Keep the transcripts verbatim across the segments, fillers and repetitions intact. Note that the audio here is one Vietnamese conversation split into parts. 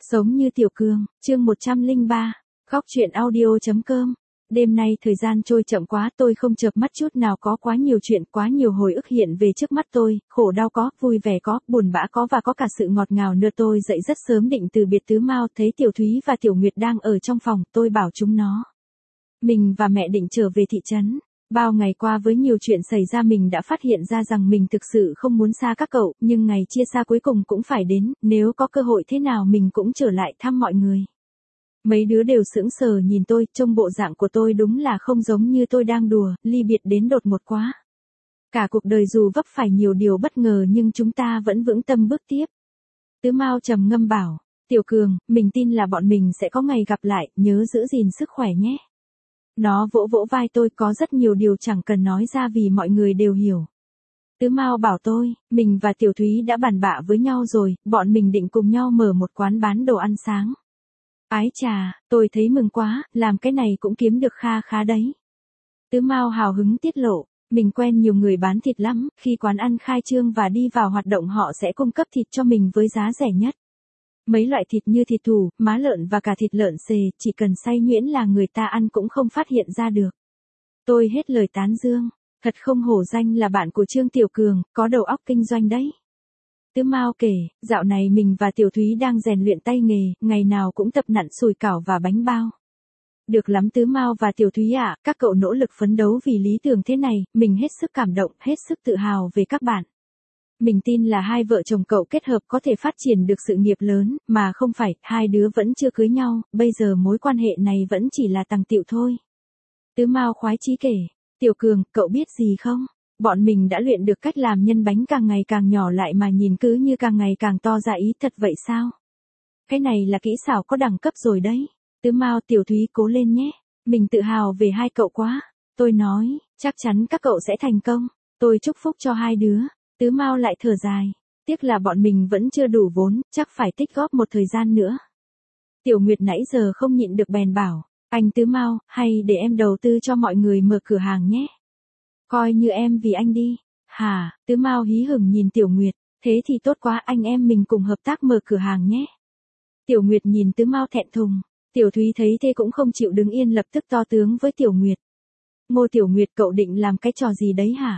Sống như Tiểu Cường, chương một trăm lẻ ba, góc truyện audio.com. Đêm nay thời gian trôi chậm quá, tôi không chợp mắt chút nào, có quá nhiều chuyện, quá nhiều hồi ức hiện về trước mắt tôi, khổ đau có, vui vẻ có, buồn bã có và có cả sự ngọt ngào nữa. Tôi dậy rất sớm định từ biệt Tứ Mao, thấy Tiểu Thúy và Tiểu Nguyệt đang ở trong phòng, tôi bảo chúng nó. Mình và mẹ định trở về thị trấn. Bao ngày qua với nhiều chuyện xảy ra mình đã phát hiện ra rằng mình thực sự không muốn xa các cậu, nhưng ngày chia xa cuối cùng cũng phải đến, nếu có cơ hội thế nào mình cũng trở lại thăm mọi người. Mấy đứa đều sững sờ nhìn tôi, trông bộ dạng của tôi đúng là không giống như tôi đang đùa, ly biệt đến đột ngột quá. Cả cuộc đời dù vấp phải nhiều điều bất ngờ nhưng chúng ta vẫn vững tâm bước tiếp. Tứ Mao trầm ngâm bảo, Tiểu Cường, mình tin là bọn mình sẽ có ngày gặp lại, nhớ giữ gìn sức khỏe nhé. Nó vỗ vỗ vai tôi, có rất nhiều điều chẳng cần nói ra vì mọi người đều hiểu. Tứ Mao bảo tôi, mình và Tiểu Thúy đã bàn bạ với nhau rồi, bọn mình định cùng nhau mở một quán bán đồ ăn sáng. Ái chà, tôi thấy mừng quá, làm cái này cũng kiếm được kha khá đấy. Tứ Mao hào hứng tiết lộ, mình quen nhiều người bán thịt lắm, khi quán ăn khai trương và đi vào hoạt động họ sẽ cung cấp thịt cho mình với giá rẻ nhất. Mấy loại thịt như thịt thù, má lợn và cả thịt lợn xề, chỉ cần xay nhuyễn là người ta ăn cũng không phát hiện ra được. Tôi hết lời tán dương, thật không hổ danh là bạn của Trương Tiểu Cường, có đầu óc kinh doanh đấy. Tứ Mao kể, dạo này mình và Tiểu Thúy đang rèn luyện tay nghề, ngày nào cũng tập nặn sùi cảo và bánh bao. Được lắm Tứ Mao và Tiểu Thúy ạ, các cậu nỗ lực phấn đấu vì lý tưởng thế này, mình hết sức cảm động, hết sức tự hào về các bạn. Mình tin là hai vợ chồng cậu kết hợp có thể phát triển được sự nghiệp lớn, mà không phải, hai đứa vẫn chưa cưới nhau, bây giờ mối quan hệ này vẫn chỉ là tằng tịu thôi. Tứ Mao khoái chí kể, Tiểu Cường, cậu biết gì không? Bọn mình đã luyện được cách làm nhân bánh càng ngày càng nhỏ lại mà nhìn cứ như càng ngày càng to ra ý, thật vậy sao? Cái này là kỹ xảo có đẳng cấp rồi đấy. Tứ Mao, Tiểu Thúy cố lên nhé. Mình tự hào về hai cậu quá. Tôi nói, chắc chắn các cậu sẽ thành công. Tôi chúc phúc cho hai đứa. Tứ Mao lại thở dài. Tiếc là bọn mình vẫn chưa đủ vốn, chắc phải tích góp một thời gian nữa. Tiểu Nguyệt nãy giờ không nhịn được bèn bảo, anh Tứ Mao, hay để em đầu tư cho mọi người mở cửa hàng nhé. Coi như em vì anh đi. Hả, Tứ Mao hí hửng nhìn Tiểu Nguyệt, thế thì tốt quá, anh em mình cùng hợp tác mở cửa hàng nhé. Tiểu Nguyệt nhìn Tứ Mao thẹn thùng, Tiểu Thúy thấy thế cũng không chịu đứng yên, lập tức to tướng với Tiểu Nguyệt. Ngô Tiểu Nguyệt, cậu định làm cái trò gì đấy hả?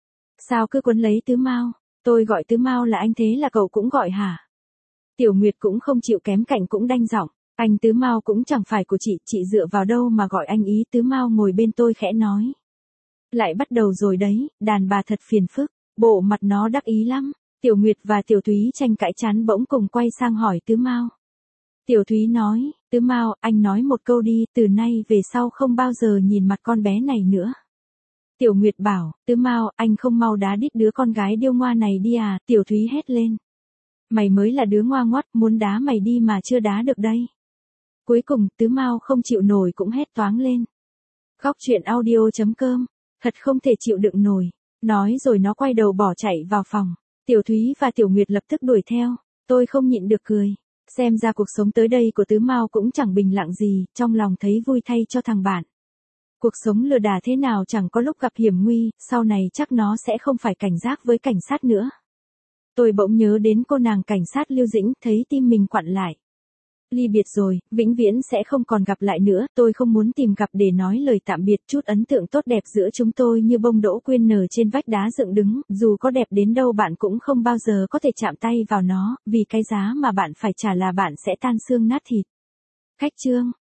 Sao cứ quấn lấy Tứ Mao? Tôi gọi Tứ Mao là anh thế là cậu cũng gọi hả? Tiểu Nguyệt cũng không chịu kém cạnh cũng đanh giọng, anh Tứ Mao cũng chẳng phải của chị, chị dựa vào đâu mà gọi anh ý. Tứ Mao ngồi bên tôi khẽ nói. Lại bắt đầu rồi đấy, đàn bà thật phiền phức, bộ mặt nó đắc ý lắm. Tiểu Nguyệt và Tiểu Thúy tranh cãi chán bỗng cùng quay sang hỏi Tứ Mao. Tiểu Thúy nói, Tứ Mao, anh nói một câu đi, từ nay về sau không bao giờ nhìn mặt con bé này nữa. Tiểu Nguyệt bảo, Tứ Mao, anh không mau đá đít đứa con gái điêu ngoa này đi à? Tiểu Thúy hét lên. Mày mới là đứa ngoa ngoắt, muốn đá mày đi mà chưa đá được đây. Cuối cùng, Tứ Mao không chịu nổi cũng hét toáng lên. Góc truyện audio.com. Thật không thể chịu đựng nổi. Nói rồi nó quay đầu bỏ chạy vào phòng. Tiểu Thúy và Tiểu Nguyệt lập tức đuổi theo. Tôi không nhịn được cười. Xem ra cuộc sống tới đây của Tứ Mao cũng chẳng bình lặng gì, trong lòng thấy vui thay cho thằng bạn. Cuộc sống lừa đà thế nào chẳng có lúc gặp hiểm nguy, sau này chắc nó sẽ không phải cảnh giác với cảnh sát nữa. Tôi bỗng nhớ đến cô nàng cảnh sát Lưu Dĩnh, thấy tim mình quặn lại. Ly biệt rồi, vĩnh viễn sẽ không còn gặp lại nữa, tôi không muốn tìm gặp để nói lời tạm biệt. Chút ấn tượng tốt đẹp giữa chúng tôi như bông đỗ quyên nở trên vách đá dựng đứng, dù có đẹp đến đâu bạn cũng không bao giờ có thể chạm tay vào nó, vì cái giá mà bạn phải trả là bạn sẽ tan xương nát thịt. Cách chương